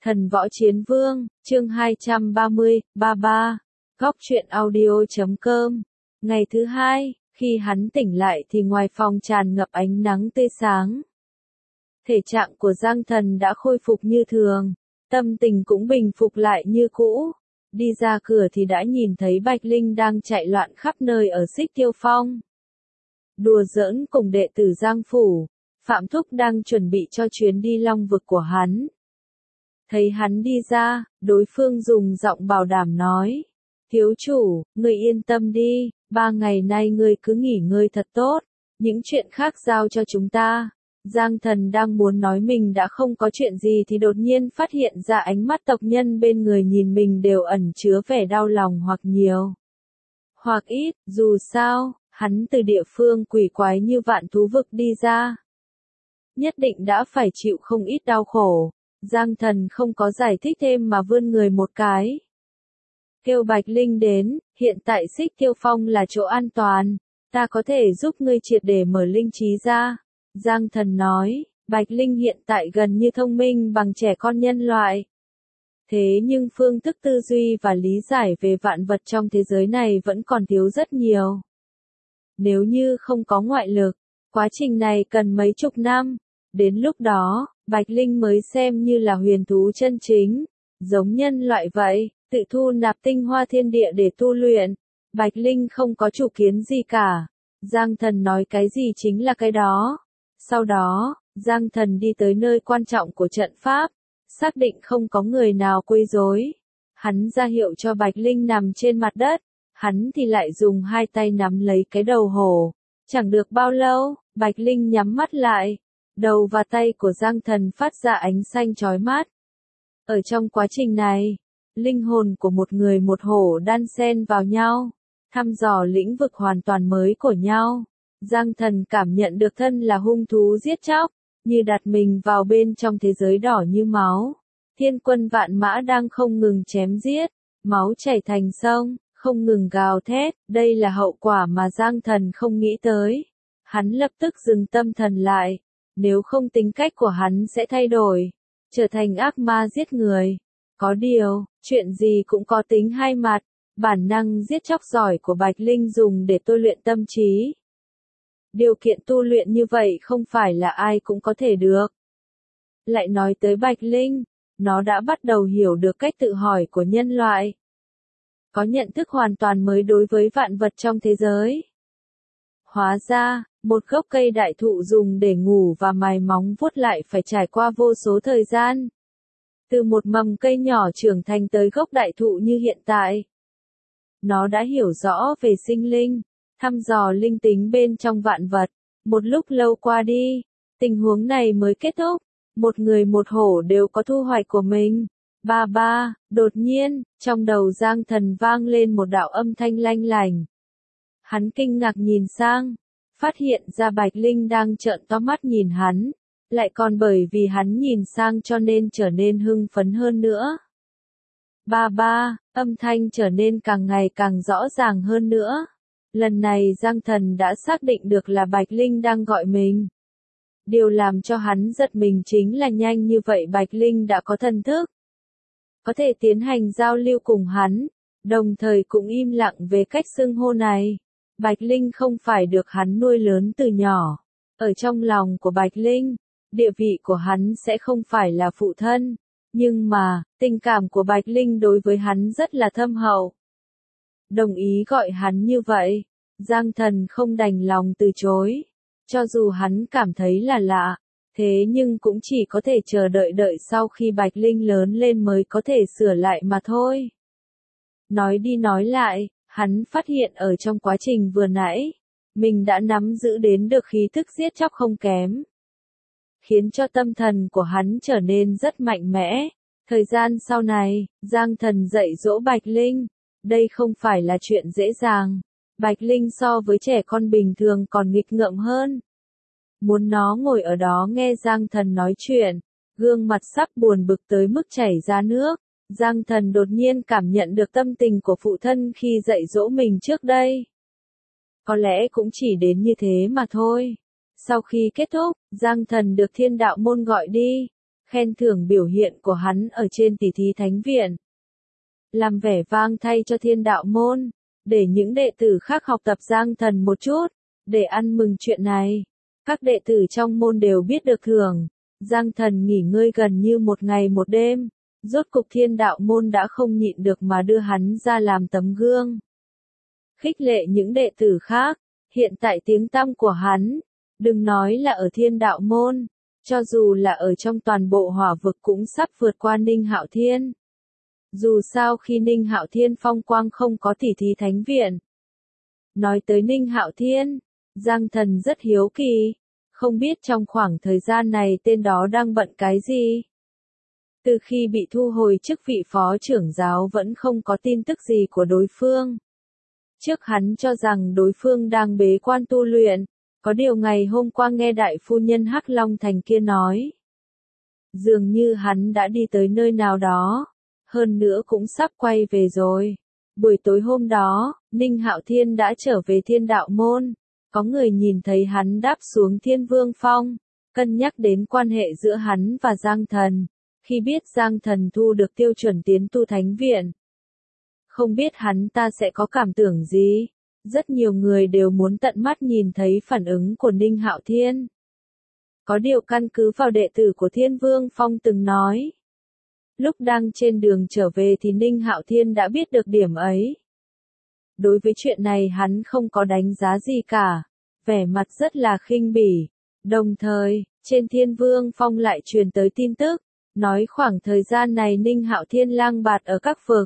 Thần Võ Chiến Vương, chương 230, 33, góc truyện audio.com. Ngày thứ hai, khi hắn tỉnh lại thì ngoài phòng tràn ngập ánh nắng tươi sáng. Thể trạng của Giang Thần đã khôi phục như thường, tâm tình cũng bình phục lại như cũ. Đi ra cửa thì đã nhìn thấy Bạch Linh đang chạy loạn khắp nơi ở Xích Tiêu Phong. Đùa giỡn cùng đệ tử Giang Phủ, Phạm Thúc đang chuẩn bị cho chuyến đi Long Vực của hắn. Thấy hắn đi ra, đối phương dùng giọng bảo đảm nói. Thiếu chủ, ngươi yên tâm đi, 3 ngày nay ngươi cứ nghỉ ngơi thật tốt, những chuyện khác giao cho chúng ta. Giang Thần đang muốn nói mình đã không có chuyện gì thì đột nhiên phát hiện ra ánh mắt tộc nhân bên người nhìn mình đều ẩn chứa vẻ đau lòng hoặc nhiều, hoặc ít, dù sao, hắn từ địa phương quỷ quái như Vạn Thú Vực đi ra. Nhất định đã phải chịu không ít đau khổ. Giang Thần không có giải thích thêm mà vươn người một cái. Kêu Bạch Linh đến, hiện tại Xích Tiêu Phong là chỗ an toàn, ta có thể giúp ngươi triệt để mở linh trí ra. Giang Thần nói, Bạch Linh hiện tại gần như thông minh bằng trẻ con nhân loại. Thế nhưng phương thức tư duy và lý giải về vạn vật trong thế giới này vẫn còn thiếu rất nhiều. Nếu như không có ngoại lực, quá trình này cần mấy chục năm. Đến lúc đó, Bạch Linh mới xem như là huyền thú chân chính, giống nhân loại vậy, tự thu nạp tinh hoa thiên địa để tu luyện. Bạch Linh không có chủ kiến gì cả. Giang Thần nói cái gì chính là cái đó. Sau đó, Giang Thần đi tới nơi quan trọng của trận pháp, xác định không có người nào quấy rối. Hắn ra hiệu cho Bạch Linh nằm trên mặt đất, hắn thì lại dùng hai tay nắm lấy cái đầu hổ. Chẳng được bao lâu, Bạch Linh nhắm mắt lại. Đầu và tay của Giang Thần phát ra ánh xanh chói mắt. Ở trong quá trình này, linh hồn của một người một hổ đan xen vào nhau, thăm dò lĩnh vực hoàn toàn mới của nhau. Giang Thần cảm nhận được thân là hung thú giết chóc, như đặt mình vào bên trong thế giới đỏ như máu. Thiên quân vạn mã đang không ngừng chém giết, máu chảy thành sông, không ngừng gào thét. Đây là hậu quả mà Giang Thần không nghĩ tới. Hắn lập tức dừng tâm thần lại. Nếu không tính cách của hắn sẽ thay đổi, trở thành ác ma giết người. Có điều, chuyện gì cũng có tính hai mặt, bản năng giết chóc giỏi của Bạch Linh dùng để tôi luyện tâm trí. Điều kiện tu luyện như vậy không phải là ai cũng có thể được. Lại nói tới Bạch Linh, nó đã bắt đầu hiểu được cách tự hỏi của nhân loại. Có nhận thức hoàn toàn mới đối với vạn vật trong thế giới. Hóa ra, một gốc cây đại thụ dùng để ngủ và mài móng vuốt lại phải trải qua vô số thời gian. Từ một mầm cây nhỏ trưởng thành tới gốc đại thụ như hiện tại. Nó đã hiểu rõ về sinh linh, thăm dò linh tính bên trong vạn vật. Một lúc lâu qua đi, tình huống này mới kết thúc. Một người một hổ đều có thu hoạch của mình. Ba, đột nhiên, trong đầu Giang Thần vang lên một đạo âm thanh lanh lành. Hắn kinh ngạc nhìn sang, phát hiện ra Bạch Linh đang trợn to mắt nhìn hắn, lại còn bởi vì hắn nhìn sang cho nên trở nên hưng phấn hơn nữa. Ba, âm thanh trở nên càng ngày càng rõ ràng hơn nữa. Lần này Giang Thần đã xác định được là Bạch Linh đang gọi mình. Điều làm cho hắn giật mình chính là nhanh như vậy Bạch Linh đã có thần thức, có thể tiến hành giao lưu cùng hắn, đồng thời cũng im lặng về cách xưng hô này. Bạch Linh không phải được hắn nuôi lớn từ nhỏ. Ở trong lòng của Bạch Linh, địa vị của hắn sẽ không phải là phụ thân. Nhưng mà, tình cảm của Bạch Linh đối với hắn rất là thâm hậu. Đồng ý gọi hắn như vậy, Giang Thần không đành lòng từ chối. Cho dù hắn cảm thấy là lạ, thế nhưng cũng chỉ có thể chờ đợi sau khi Bạch Linh lớn lên mới có thể sửa lại mà thôi. Nói đi nói lại, hắn phát hiện ở trong quá trình vừa nãy, mình đã nắm giữ đến được khí thức giết chóc không kém. Khiến cho tâm thần của hắn trở nên rất mạnh mẽ. Thời gian sau này, Giang Thần dạy dỗ Bạch Linh. Đây không phải là chuyện dễ dàng. Bạch Linh so với trẻ con bình thường còn nghịch ngợm hơn. Muốn nó ngồi ở đó nghe Giang Thần nói chuyện, gương mặt sắc buồn bực tới mức chảy ra nước. Giang Thần đột nhiên cảm nhận được tâm tình của phụ thân khi dạy dỗ mình trước đây. Có lẽ cũng chỉ đến như thế mà thôi. Sau khi kết thúc, Giang Thần được Thiên Đạo Môn gọi đi. khen thưởng biểu hiện của hắn ở trên tỷ thí thánh viện. Làm vẻ vang thay cho Thiên Đạo môn, để những đệ tử khác học tập Giang Thần một chút, để ăn mừng chuyện này. Các đệ tử trong môn đều biết được thưởng. Giang Thần nghỉ ngơi gần như một ngày một đêm, rốt cục Thiên Đạo môn đã không nhịn được mà đưa hắn ra làm tấm gương. Khích lệ những đệ tử khác, hiện tại tiếng tăm của hắn, đừng nói là ở Thiên Đạo môn, cho dù là ở trong toàn bộ hỏa vực cũng sắp vượt qua Ninh Hạo Thiên. Dù sao khi Ninh Hạo Thiên phong quang không có tỷ thí thánh viện. Nói tới Ninh Hạo Thiên, Giang Thần rất hiếu kỳ, không biết trong khoảng thời gian này tên đó đang bận cái gì. Từ khi bị thu hồi chức vị phó trưởng giáo vẫn không có tin tức gì của đối phương. Trước hắn cho rằng đối phương đang bế quan tu luyện, có điều ngày hôm qua nghe đại phu nhân Hắc Long Thành kia nói. Dường như hắn đã đi tới nơi nào đó, hơn nữa cũng sắp quay về rồi. Buổi tối hôm đó, Ninh Hạo Thiên đã trở về Thiên Đạo môn, có người nhìn thấy hắn đáp xuống Thiên Vương Phong, cân nhắc đến quan hệ giữa hắn và Giang Thần, khi biết Giang Thần thu được tiêu chuẩn tiến tu thánh viện. Không biết hắn ta sẽ có cảm tưởng gì, rất nhiều người đều muốn tận mắt nhìn thấy phản ứng của Ninh Hạo Thiên. Có điều căn cứ vào đệ tử của Thiên Vương Phong từng nói. Lúc đang trên đường trở về thì Ninh Hạo Thiên đã biết được điểm ấy. Đối với chuyện này hắn không có đánh giá gì cả, vẻ mặt rất là khinh bỉ. Đồng thời, trên Thiên Vương Phong lại truyền tới tin tức, nói khoảng thời gian này Ninh Hạo Thiên lang bạt ở các vực.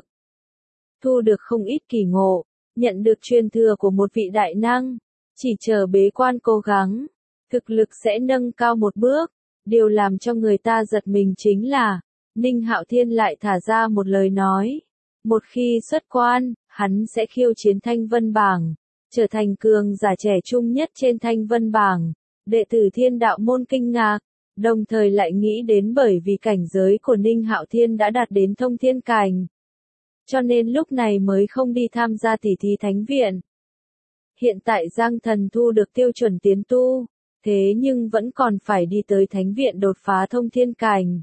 Thu được không ít kỳ ngộ, nhận được truyền thừa của một vị đại năng, chỉ chờ bế quan cố gắng, thực lực sẽ nâng cao một bước. Điều làm cho người ta giật mình chính là, Ninh Hạo Thiên lại thả ra một lời nói. Một khi xuất quan, hắn sẽ khiêu chiến Thanh Vân Bảng, trở thành cường giả trẻ trung nhất trên Thanh Vân Bảng. Đệ tử Thiên Đạo môn kinh ngạc, đồng thời lại nghĩ đến bởi vì cảnh giới của Ninh Hạo Thiên đã đạt đến thông thiên cảnh. Cho nên lúc này mới không đi tham gia tỷ thí thánh viện. Hiện tại Giang Thần thu được tiêu chuẩn tiến tu, thế nhưng vẫn còn phải đi tới thánh viện đột phá thông thiên cảnh.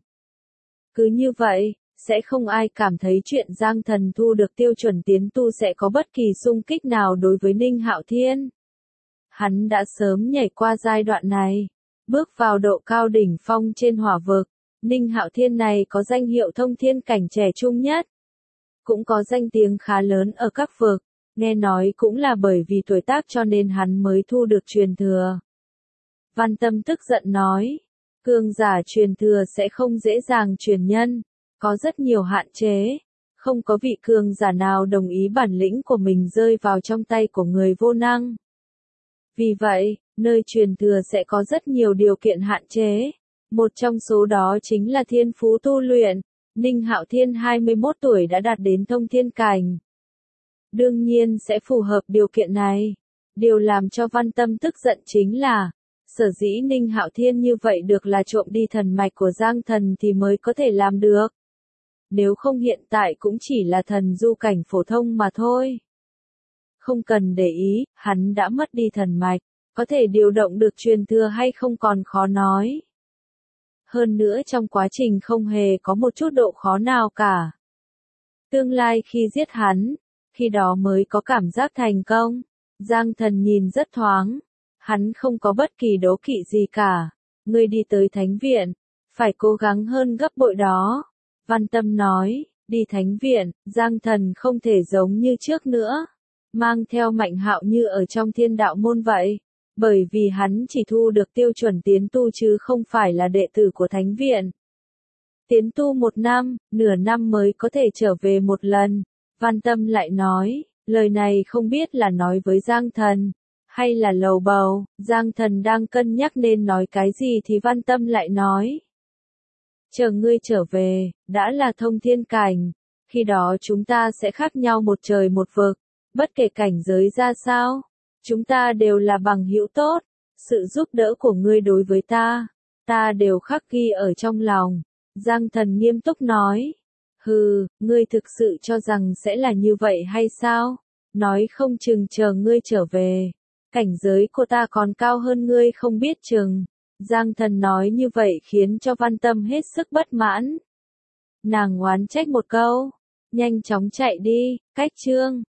Cứ như vậy, sẽ không ai cảm thấy chuyện Giang Thần thu được tiêu chuẩn tiến tu sẽ có bất kỳ xung kích nào đối với Ninh Hạo Thiên. Hắn đã sớm nhảy qua giai đoạn này, bước vào độ cao đỉnh phong trên hỏa vực. Ninh Hạo Thiên này có danh hiệu thông thiên cảnh trẻ trung nhất, cũng có danh tiếng khá lớn ở các vực, nghe nói cũng là bởi vì tuổi tác cho nên hắn mới thu được truyền thừa. Văn Tâm tức giận nói, cường giả truyền thừa sẽ không dễ dàng truyền nhân, có rất nhiều hạn chế, không có vị cường giả nào đồng ý bản lĩnh của mình rơi vào trong tay của người vô năng. Vì vậy, nơi truyền thừa sẽ có rất nhiều điều kiện hạn chế, một trong số đó chính là thiên phú tu luyện. Ninh Hạo Thiên 21 tuổi đã đạt đến thông thiên cảnh. Đương nhiên sẽ phù hợp điều kiện này. Điều làm cho Văn Tâm tức giận chính là, sở dĩ Ninh Hạo Thiên như vậy được là trộm đi thần mạch của Giang Thần thì mới có thể làm được. Nếu không hiện tại cũng chỉ là thần du cảnh phổ thông mà thôi. Không cần để ý, hắn đã mất đi thần mạch, có thể điều động được truyền thừa hay không còn khó nói. Hơn nữa trong quá trình không hề có một chút độ khó nào cả. Tương lai khi giết hắn, khi đó mới có cảm giác thành công. Giang Thần nhìn rất thoáng, hắn không có bất kỳ đố kỵ gì cả. Ngươi đi tới thánh viện, phải cố gắng hơn gấp bội đó. Văn Tâm nói, đi thánh viện, Giang Thần không thể giống như trước nữa, mang theo Mạnh Hạo như ở trong Thiên Đạo môn vậy. Bởi vì hắn chỉ thu được tiêu chuẩn tiến tu chứ không phải là đệ tử của thánh viện. Tiến tu 1 năm, nửa năm mới có thể trở về một lần. Văn Tâm lại nói, lời này không biết là nói với Giang Thần, hay là lầu bầu. Giang Thần đang cân nhắc nên nói cái gì thì Văn Tâm lại nói. Chờ ngươi trở về, đã là thông thiên cảnh, khi đó chúng ta sẽ khác nhau một trời một vực, bất kể cảnh giới ra sao. Chúng ta đều là bằng hữu tốt, sự giúp đỡ của ngươi đối với ta đều khắc ghi ở trong lòng. Giang Thần nghiêm túc nói, hừ, ngươi thực sự cho rằng sẽ là như vậy hay sao? Nói không chừng chờ ngươi trở về, cảnh giới của ta còn cao hơn ngươi không biết chừng. Giang Thần nói như vậy khiến cho Văn Tâm hết sức bất mãn. Nàng oán trách một câu, nhanh chóng chạy đi, cách Trương